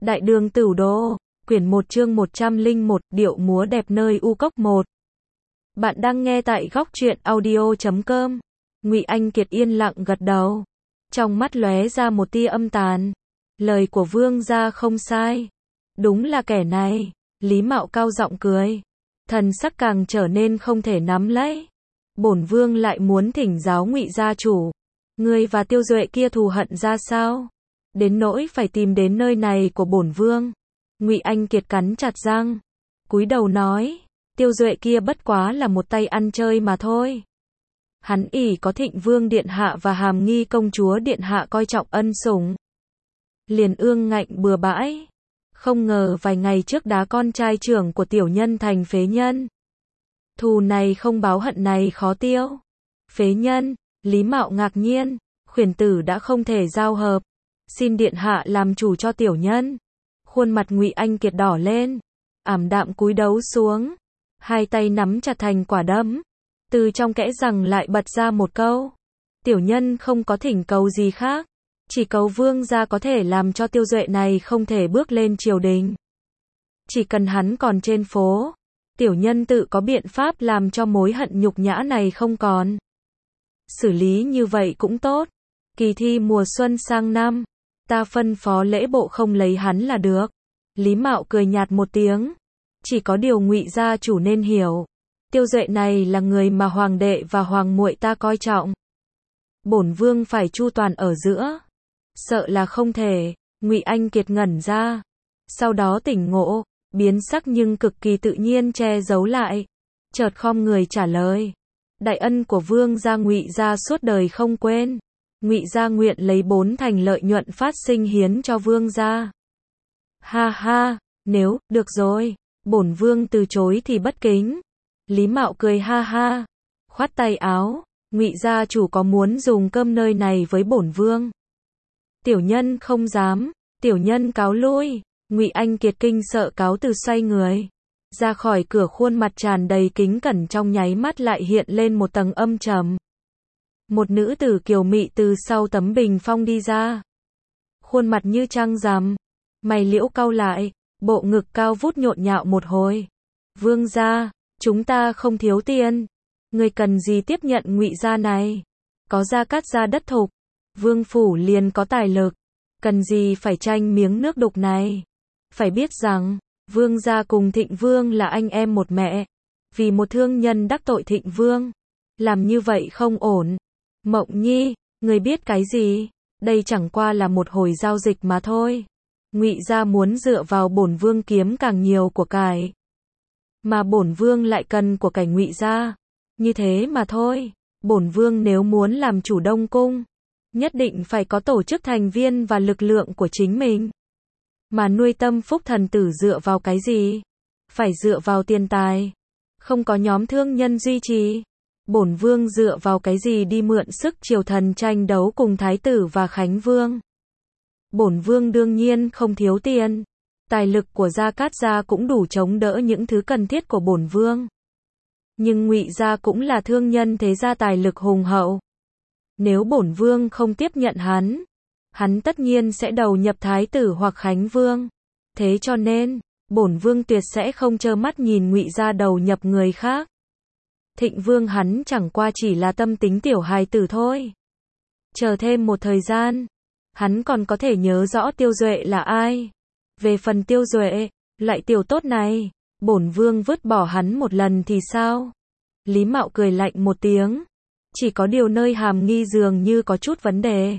Đại đường Tửu Đô, quyển 1 chương 101, điệu múa đẹp nơi U Cốc 1. Bạn đang nghe tại góc truyện audio.com. Ngụy Anh Kiệt yên lặng gật đầu. Trong mắt lóe ra một tia âm tàn. Lời của vương gia không sai. Đúng là kẻ này. Lý Mạo cao giọng cười. Thần sắc càng trở nên không thể nắm lấy. Bổn vương lại muốn thỉnh giáo Ngụy gia chủ. Ngươi và Tiêu Duệ kia thù hận ra sao? Đến nỗi phải tìm đến nơi này của bổn vương. Ngụy Anh Kiệt cắn chặt răng, cúi đầu nói, Tiêu Duệ kia bất quá là một tay ăn chơi mà thôi. Hắn ỷ có Thịnh Vương điện hạ và Hàm Nghi công chúa điện hạ coi trọng ân sủng, liền ương ngạnh bừa bãi. Không ngờ vài ngày trước đá con trai trưởng của tiểu nhân thành phế nhân. Thù này không báo hận này khó tiêu. Phế nhân? Lý Mạo ngạc nhiên, khuyển tử đã không thể giao hợp. Xin điện hạ làm chủ cho tiểu nhân. Khuôn mặt Ngụy Anh Kiệt đỏ lên, ảm đạm cúi đầu xuống, hai tay nắm chặt thành quả đấm. Từ trong kẽ răng lại bật ra một câu, tiểu nhân không có thỉnh cầu gì khác, chỉ cầu vương gia có thể làm cho Tiêu Duệ này không thể bước lên triều đình. Chỉ cần hắn còn trên phố, tiểu nhân tự có biện pháp làm cho mối hận nhục nhã này không còn. Xử lý như vậy cũng tốt. Kỳ thi mùa xuân sang năm, ta phân phó lễ bộ không lấy hắn là được. Lý Mạo cười nhạt một tiếng. Chỉ có điều Ngụy gia chủ nên hiểu, Tiêu Duệ này là người mà hoàng đệ và hoàng muội ta coi trọng. Bổn vương phải chu toàn ở giữa. Sợ là không thể. Ngụy Anh Kiệt ngẩn ra, sau đó tỉnh ngộ, biến sắc nhưng cực kỳ tự nhiên che giấu lại. Chợt khom người trả lời. Đại ân của vương gia Ngụy gia suốt đời không quên. Ngụy gia nguyện lấy 4 thành lợi nhuận phát sinh hiến cho vương gia. Ha ha, nếu, được rồi, bổn vương từ chối thì bất kính. Lý Mạo cười ha ha, khoát tay áo, Ngụy gia chủ có muốn dùng cơm nơi này với bổn vương? Tiểu nhân không dám, tiểu nhân cáo lui. Ngụy Anh Kiệt kinh sợ cáo từ xoay người ra khỏi cửa, khuôn mặt tràn đầy kính cẩn trong nháy mắt lại hiện lên một tầng âm trầm. Một nữ tử kiều mị từ sau tấm bình phong đi ra. Khuôn mặt như trăng rằm, mày liễu cau lại, bộ ngực cao vút nhộn nhạo một hồi. Vương gia, chúng ta không thiếu tiền. Người cần gì tiếp nhận Ngụy gia này? Có Gia Cát gia đất thục, vương phủ liền có tài lực. Cần gì phải tranh miếng nước đục này? Phải biết rằng, vương gia cùng Thịnh Vương là anh em một mẹ. Vì một thương nhân đắc tội Thịnh Vương, làm như vậy không ổn. Mộng Nhi, người biết cái gì? Đây chẳng qua là một hồi giao dịch mà thôi. Ngụy gia muốn dựa vào bổn vương kiếm càng nhiều của cải, mà bổn vương lại cần của cải Ngụy gia. Như thế mà thôi. Bổn vương nếu muốn làm chủ Đông Cung, nhất định phải có tổ chức thành viên và lực lượng của chính mình. Mà nuôi tâm phúc thần tử dựa vào cái gì? Phải dựa vào tiền tài. Không có nhóm thương nhân duy trì, bổn vương dựa vào cái gì đi mượn sức triều thần tranh đấu cùng thái tử và Khánh Vương? Bổn vương đương nhiên không thiếu tiền. Tài lực của Gia Cát gia cũng đủ chống đỡ những thứ cần thiết của bổn vương. Nhưng Ngụy gia cũng là thương nhân thế gia tài lực hùng hậu. Nếu bổn vương không tiếp nhận hắn tất nhiên sẽ đầu nhập thái tử hoặc Khánh Vương. Thế cho nên, bổn vương tuyệt sẽ không trơ mắt nhìn Ngụy gia đầu nhập người khác. Thịnh Vương hắn chẳng qua chỉ là tâm tính tiểu hài tử thôi. Chờ thêm một thời gian, hắn còn có thể nhớ rõ Tiêu Duệ là ai. Về phần Tiêu Duệ, loại tiểu tốt này, bổn vương vứt bỏ hắn một lần thì sao? Lý Mạo cười lạnh một tiếng. Chỉ có điều nơi Hàm Nghi dường như có chút vấn đề.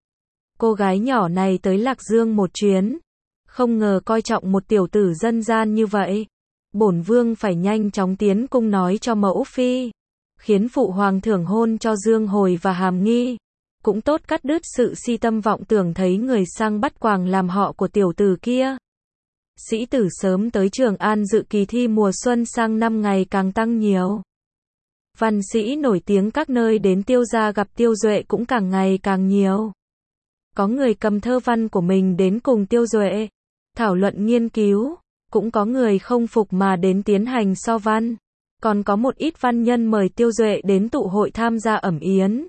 Cô gái nhỏ này tới Lạc Dương một chuyến, không ngờ coi trọng một tiểu tử dân gian như vậy. Bổn vương phải nhanh chóng tiến cung nói cho mẫu phi, khiến phụ hoàng thưởng hôn cho Dương Hồi và Hàm Nghi. Cũng tốt cắt đứt sự si tâm vọng tưởng thấy người sang bắt quàng làm họ của tiểu tử kia. Sĩ tử sớm tới Trường An dự kỳ thi mùa xuân sang năm ngày càng tăng nhiều. Văn sĩ nổi tiếng các nơi đến Tiêu gia gặp Tiêu Duệ cũng càng ngày càng nhiều. Có người cầm thơ văn của mình đến cùng Tiêu Duệ thảo luận nghiên cứu, cũng có người không phục mà đến tiến hành so văn. Còn có một ít văn nhân mời Tiêu Duệ đến tụ hội tham gia ẩm yến.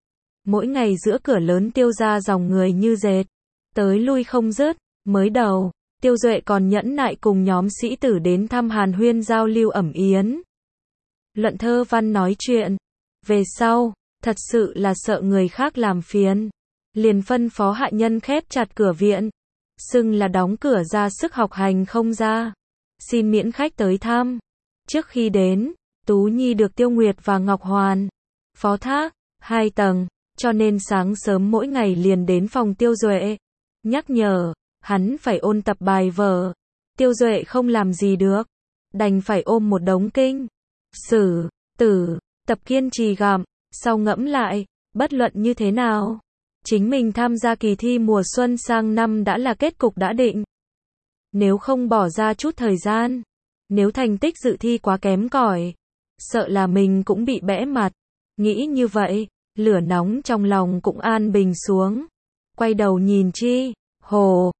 Mỗi ngày giữa cửa lớn Tiêu gia dòng người như dệt, tới lui không dứt. Mới đầu, Tiêu Duệ còn nhẫn nại cùng nhóm sĩ tử đến thăm hàn huyên giao lưu ẩm yến. Luận thơ văn nói chuyện. Về sau, thật sự là sợ người khác làm phiền. Liền phân phó hạ nhân khép chặt cửa viện. Xưng là đóng cửa ra sức học hành không ra. Xin miễn khách tới thăm. Trước khi đến, Tú Nhi được Tiêu Nguyệt và Ngọc Hoàn phó thác 2 tầng, cho nên sáng sớm mỗi ngày liền đến phòng Tiêu Duệ. Nhắc nhở, hắn phải ôn tập bài vở. Tiêu Duệ không làm gì được. Đành phải ôm một đống kinh sử, tử, tập kiên trì gặm. Sau ngẫm lại, bất luận như thế nào, chính mình tham gia kỳ thi mùa xuân sang năm đã là kết cục đã định. Nếu không bỏ ra chút thời gian, nếu thành tích dự thi quá kém cỏi, sợ là mình cũng bị bẽ mặt. Nghĩ như vậy, lửa nóng trong lòng cũng an bình xuống. Quay đầu nhìn Chi, Hồ,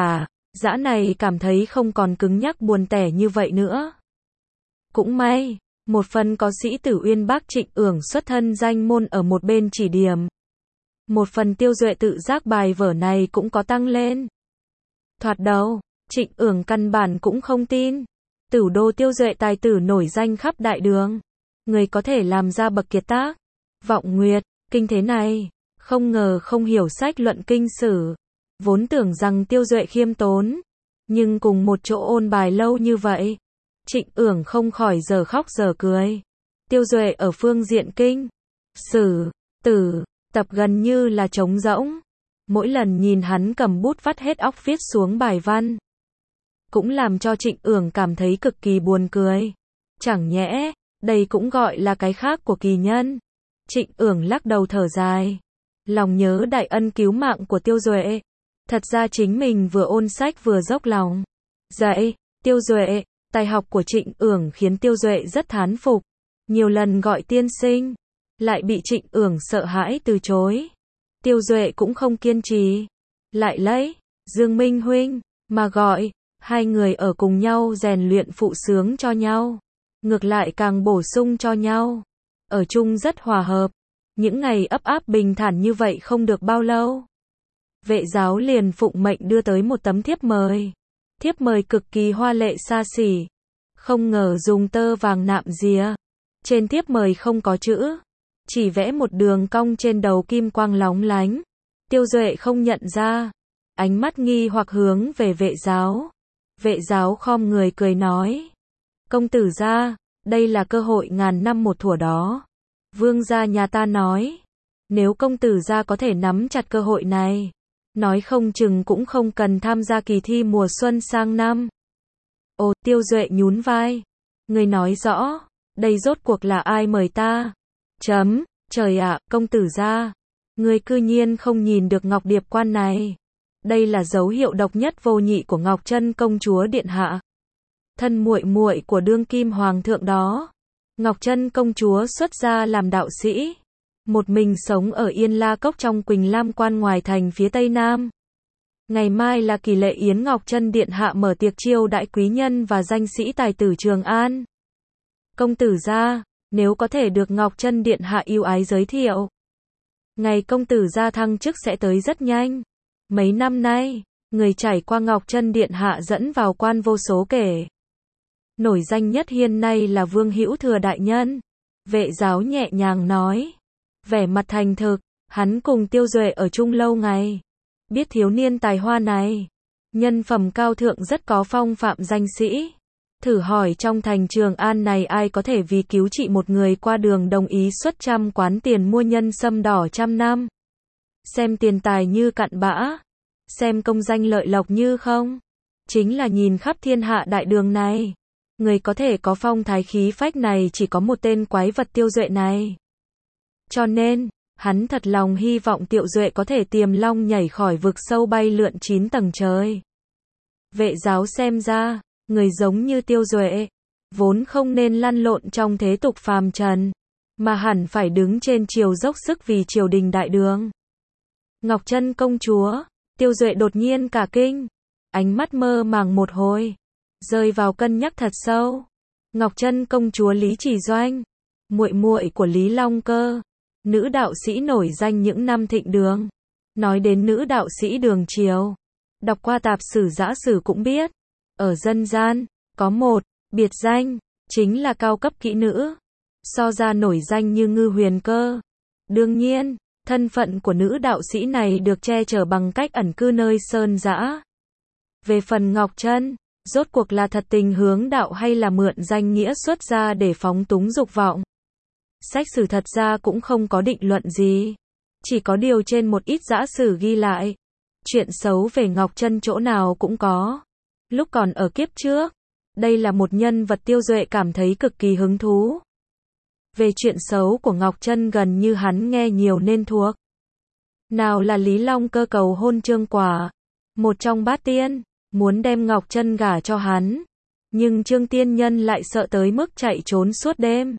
Dã này cảm thấy không còn cứng nhắc buồn tẻ như vậy nữa. Cũng may, một phần có sĩ tử Uyên Bác Trịnh Ưởng xuất thân danh môn ở một bên chỉ điểm. Một phần Tiêu Duệ tự giác bài vở này cũng có tăng lên. Thoạt đầu, Trịnh Ưởng căn bản cũng không tin. Tửu đô Tiêu Duệ tài tử nổi danh khắp đại đường. Người có thể làm ra bậc kiệt tác. Vọng nguyệt, kinh thế này. Không ngờ không hiểu sách luận kinh sử. Vốn tưởng rằng Tiêu Duệ khiêm tốn. Nhưng cùng một chỗ ôn bài lâu như vậy. Trịnh Ưởng không khỏi giờ khóc giờ cười. Tiêu Duệ ở phương diện kinh sử, tử, tập gần như là trống rỗng. Mỗi lần nhìn hắn cầm bút vắt hết óc viết xuống bài văn. Cũng làm cho Trịnh Ưởng cảm thấy cực kỳ buồn cười. Chẳng nhẽ, đây cũng gọi là cái khác của kỳ nhân. Trịnh Ưởng lắc đầu thở dài. Lòng nhớ đại ân cứu mạng của Tiêu Duệ. Thật ra chính mình vừa ôn sách vừa dốc lòng dạy Tiêu Duệ. Tài học của Trịnh Ưởng khiến Tiêu Duệ rất thán phục. Nhiều lần gọi tiên sinh, lại bị Trịnh Ưởng sợ hãi từ chối. Tiêu Duệ cũng không kiên trì. Lại lấy Dương Minh huynh mà gọi. Hai người ở cùng nhau rèn luyện phụ sướng cho nhau. Ngược lại càng bổ sung cho nhau. Ở chung rất hòa hợp. Những ngày ấp áp bình thản như vậy không được bao lâu. Vệ giáo liền phụng mệnh đưa tới một tấm thiếp mời. Thiếp mời cực kỳ hoa lệ xa xỉ. Không ngờ dùng tơ vàng nạm rìa. Trên thiếp mời không có chữ. Chỉ vẽ một đường cong trên đầu kim quang lóng lánh. Tiêu Duệ không nhận ra. Ánh mắt nghi hoặc hướng về vệ giáo. Vệ giáo khom người cười nói. Công tử gia, đây là cơ hội ngàn năm một thủa đó. Vương gia nhà ta nói. Nếu công tử gia có thể nắm chặt cơ hội này. Nói không chừng cũng không cần tham gia kỳ thi mùa xuân sang năm. Ồ, Tiêu Duệ nhún vai. Người nói rõ, đây rốt cuộc là ai mời ta? Trời ạ, công tử gia. Người cư nhiên không nhìn được ngọc điệp quan này. Đây là dấu hiệu độc nhất vô nhị của Ngọc Chân công chúa điện hạ. Thân muội muội của đương kim hoàng thượng đó. Ngọc Chân công chúa xuất gia làm đạo sĩ. Một mình sống ở Yên La Cốc trong Quỳnh Lam Quan ngoài thành phía tây nam. Ngày mai là kỳ lệ yến Ngọc Chân điện hạ mở tiệc chiêu đãi quý nhân và danh sĩ tài tử Trường An. Công tử gia, nếu có thể được Ngọc Chân điện hạ yêu ái giới thiệu. Ngày công tử gia thăng chức sẽ tới rất nhanh. Mấy năm nay, người trải qua Ngọc Chân điện hạ dẫn vào quan vô số kể. Nổi danh nhất hiện nay là Vương Hữu Thừa đại nhân. Vệ giáo nhẹ nhàng nói. Vẻ mặt thành thực, hắn cùng Tiêu Duệ ở chung lâu ngày. Biết thiếu niên tài hoa này. Nhân phẩm cao thượng rất có phong phạm danh sĩ. Thử hỏi trong thành Trường An này ai có thể vì cứu trị một người qua đường đồng ý xuất trăm quán tiền mua nhân sâm đỏ 100 năm. Xem tiền tài như cặn bã. Xem công danh lợi lộc như không. Chính là nhìn khắp thiên hạ đại đường này. Người có thể có phong thái khí phách này chỉ có một tên quái vật Tiêu Duệ này. Cho nên, hắn thật lòng hy vọng Tiêu Duệ có thể tiềm long nhảy khỏi vực sâu bay lượn 9 tầng trời. Vệ giáo xem ra, người giống như Tiêu Duệ, vốn không nên lăn lộn trong thế tục phàm trần, mà hẳn phải đứng trên chiều dốc sức vì triều đình đại đường. Ngọc Chân công chúa, Tiêu Duệ đột nhiên cả kinh, ánh mắt mơ màng một hồi, rơi vào cân nhắc thật sâu. Ngọc Chân công chúa Lý Chỉ Doanh, muội muội của Lý Long Cơ, nữ đạo sĩ nổi danh những năm thịnh đường. Nói đến nữ đạo sĩ đường triều, Đọc qua tạp sử giã sử cũng biết, ở dân gian, có một biệt danh, chính là cao cấp kỹ nữ, so ra nổi danh như Ngư Huyền Cơ. Đương nhiên, thân phận của nữ đạo sĩ này được che chở bằng cách ẩn cư nơi sơn dã. Về phần Ngọc Trân, rốt cuộc là thật tình hướng đạo hay là mượn danh nghĩa xuất gia để phóng túng dục vọng? Sách sử thật ra cũng không có định luận gì. Chỉ có điều trên một ít giã sử ghi lại. Chuyện xấu về Ngọc Trân chỗ nào cũng có. Lúc còn ở kiếp trước, đây là một nhân vật Tiêu Duệ cảm thấy cực kỳ hứng thú. Về chuyện xấu của Ngọc Trân gần như hắn nghe nhiều nên thuộc. Nào là Lý Long Cơ cầu hôn Trương Quả, một trong bát tiên, muốn đem Ngọc Trân gả cho hắn. Nhưng Trương Tiên Nhân lại sợ tới mức chạy trốn suốt đêm.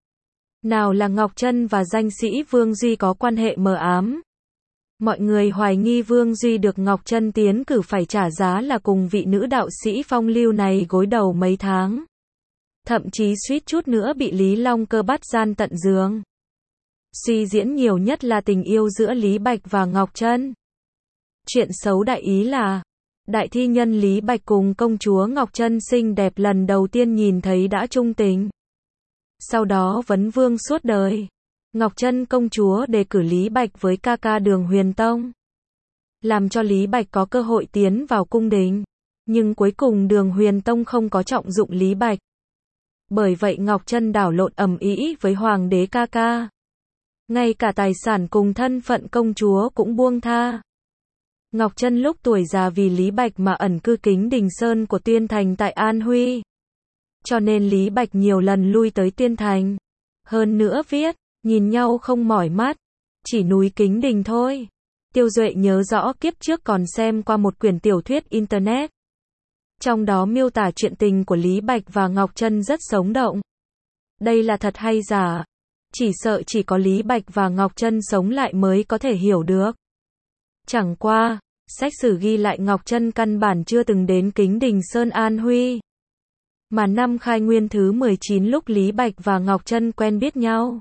Nào là Ngọc Trân và danh sĩ Vương Duy có quan hệ mờ ám. Mọi người hoài nghi Vương Duy được Ngọc Trân tiến cử phải trả giá là cùng vị nữ đạo sĩ phong lưu này gối đầu mấy tháng. Thậm chí suýt chút nữa bị Lý Long Cơ bắt gian tận giường. Suy diễn nhiều nhất là tình yêu giữa Lý Bạch và Ngọc Trân. Chuyện xấu đại ý là, đại thi nhân Lý Bạch cùng công chúa Ngọc Trân xinh đẹp lần đầu tiên nhìn thấy đã trung tình. Sau đó vấn vương suốt đời. Ngọc Trân công chúa đề cử Lý Bạch với ca ca Đường Huyền Tông, làm cho Lý Bạch có cơ hội tiến vào cung đình. Nhưng cuối cùng Đường Huyền Tông không có trọng dụng Lý Bạch. Bởi vậy Ngọc Trân đảo lộn ầm ĩ với hoàng đế ca ca. Ngay cả tài sản cùng thân phận công chúa cũng buông tha. Ngọc Trân lúc tuổi già vì Lý Bạch mà ẩn cư Kính Đình Sơn của Tuyên Thành tại An Huy. Cho nên Lý Bạch nhiều lần lui tới Tuyên Thành. Hơn nữa viết, nhìn nhau không mỏi mắt, chỉ núi Kính Đình thôi. Tiêu Duệ nhớ rõ kiếp trước còn xem qua một quyển tiểu thuyết internet. Trong đó miêu tả chuyện tình của Lý Bạch và Ngọc Trân rất sống động. Đây là thật hay giả? Chỉ sợ chỉ có Lý Bạch và Ngọc Trân sống lại mới có thể hiểu được. Chẳng qua, sách sử ghi lại Ngọc Trân căn bản chưa từng đến Kính Đình Sơn An Huy. Mà năm khai nguyên thứ 19 lúc Lý Bạch và Ngọc Trân quen biết nhau.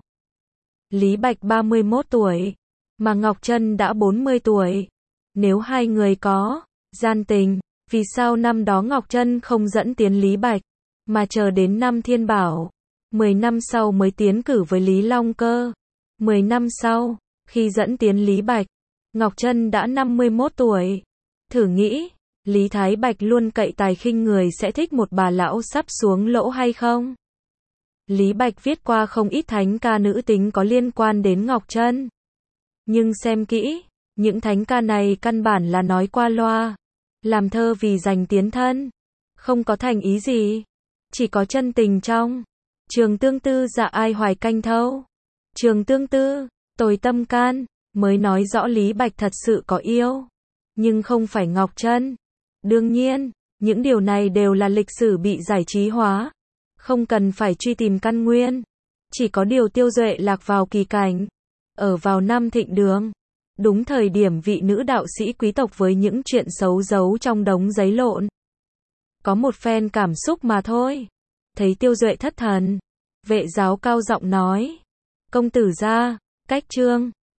Lý Bạch 31 tuổi, mà Ngọc Trân đã 40 tuổi. Nếu hai người có gian tình, vì sao năm đó Ngọc Trân không dẫn tiến Lý Bạch, mà chờ đến năm Thiên Bảo, 10 năm sau mới tiến cử với Lý Long Cơ. 10 năm sau, khi dẫn tiến Lý Bạch, Ngọc Trân đã 51 tuổi. Thử nghĩ, Lý Thái Bạch luôn cậy tài khinh người sẽ thích một bà lão sắp xuống lỗ hay không? Lý Bạch viết qua không ít thánh ca nữ tính có liên quan đến Ngọc Trân. Nhưng xem kỹ, những thánh ca này căn bản là nói qua loa, làm thơ vì giành tiến thân, không có thành ý gì, chỉ có chân tình trong. Trường tương tư dạ ai hoài canh thâu. Trường tương tư, tồi tâm can, mới nói rõ Lý Bạch thật sự có yêu, nhưng không phải Ngọc Trân. Đương nhiên, những điều này đều là lịch sử bị giải trí hóa, không cần phải truy tìm căn nguyên. Chỉ có điều Tiêu Duệ lạc vào kỳ cảnh, ở vào năm Thịnh Đường, đúng thời điểm vị nữ đạo sĩ quý tộc với những chuyện xấu giấu trong đống giấy lộn. Có một phen cảm xúc mà thôi. Thấy Tiêu Duệ thất thần, vệ giáo cao giọng nói: công tử gia, cách trương.